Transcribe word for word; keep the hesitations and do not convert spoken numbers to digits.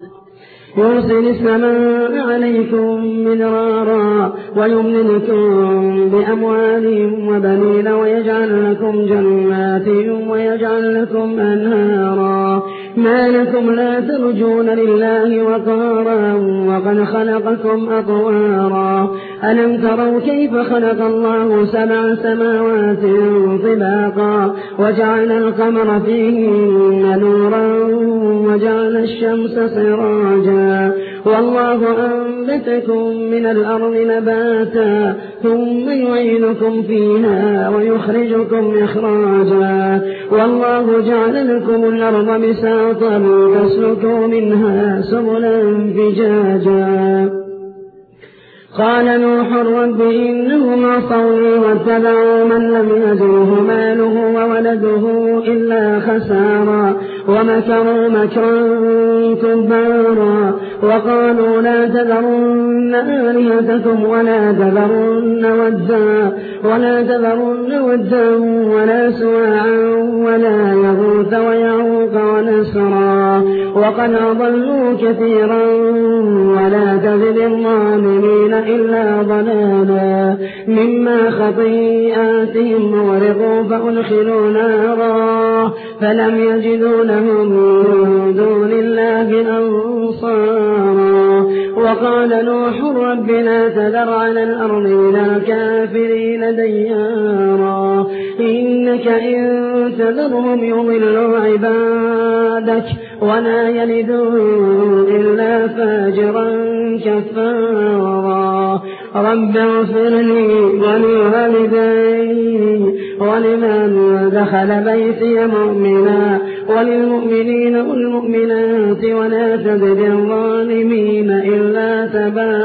يرسل السماء عليكم مدرارا ويمددكم بأموال وبنين ويجعل لكم جنات ويجعل لكم أنهارا ما لكم لا ترجون لله وقارا وقد خلقكم أطوارا ألم تروا كيف خلق الله سبع سماوات طباقا وجعل القمر فيهن نورا وجعل الشمس سراجا والله أنبتكم من الأرض نباتا ثم يعيدكم فيها ويخرجكم إخراجا والله جعل لكم الأرض بساطا تسلكوا منها سبلا فجاجا قال نوح رب إنهم عصوني واتبعوا من لم يزره ماله وولده إلا خسارا ومكروا مكرا كبارا وقالوا لا تذرن آلهتكم ولا تذرن ودا ولا تذرن ودا ولا سواعا ولا يغوث ويعوق ونسرا وقد أضلوا كثيرا ولا تزد الظالمين إلا ضلالا مما خطيئاتهم ورقوا فأدخلوا نارا فلم يجدوا لهم من دون الله أنصارا وقال نوح رب لا تذر على الأرض من الكافرين ديارا إنك إن تذرهم يضلوا عبادك ولا يلدوا إلا فاجرا كفارا رب اغفر لي ولوالدي ولمن دخل بيتي مؤمنا وللمؤمنين والمؤمنات ولا تزد الظالمين إلا تبارا